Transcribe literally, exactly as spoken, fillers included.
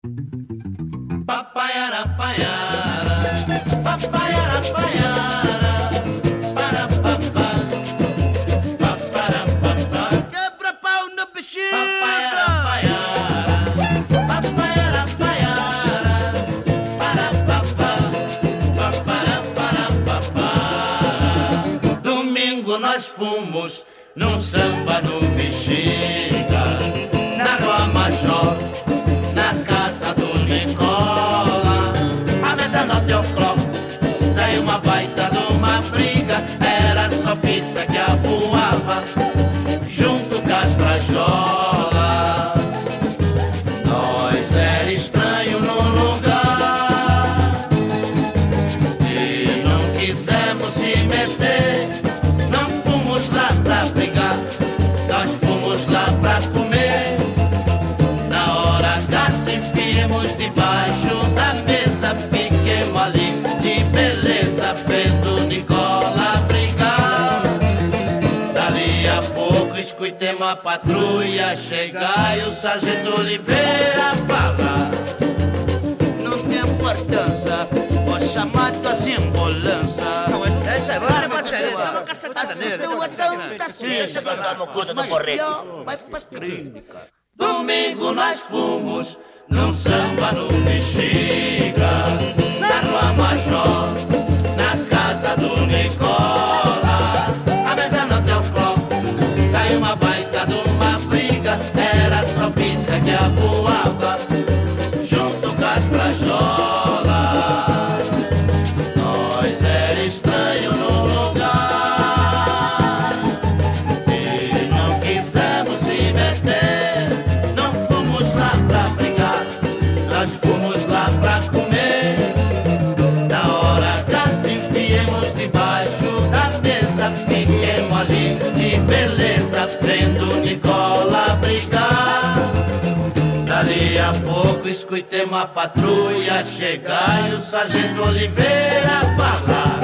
Papaiara, paiara, papaiara, paiara, para papá, papara papá. Quebra pau no bexiga. Papaiara, paiara, papaiara, paiara, para papá, papara para papá. Domingo nós fomos num samba no Bexiga, na Rua Major, na casa do Nicola. A meia-noite ao clock, saiu uma baita de uma briga. Era só pizza que avoava, junto com as brajolas. Nós era estranho no lugar e não quisemos se meter. Não fomos lá pra brigar, nós fomos lá pra comer. Na hora H se enfiamos debaixo da mesa, fiquemos ali de beleza, vendo Nicola brigar. Dali a pouco escutemos a patrulha chegar e o sargento Oliveira falar. Não tem importância, vou chamar tuas ambulância. Bora, pode ser. A situação tá Deixa eu andar no conta do mas correto. pior, vai pras clínicas. Domingo nós fomos num samba no Bexiga, na Rua Major, na casa do Nicola. A meia-noite ao clock, saiu uma baita de uma briga. Era só pizza que avoava, junto com as brajolas. Nós era estranho no lugar e não quisemos se meter. Não fomos lá pra brigar, nós fomos lá pra comer. Na hora H se enfiemos debaixo da mesa, fiquemos ali de beleza, vendo Nicola brigar. Dali a pouco escutemos a patrulha chegar e o sargento Oliveira falar.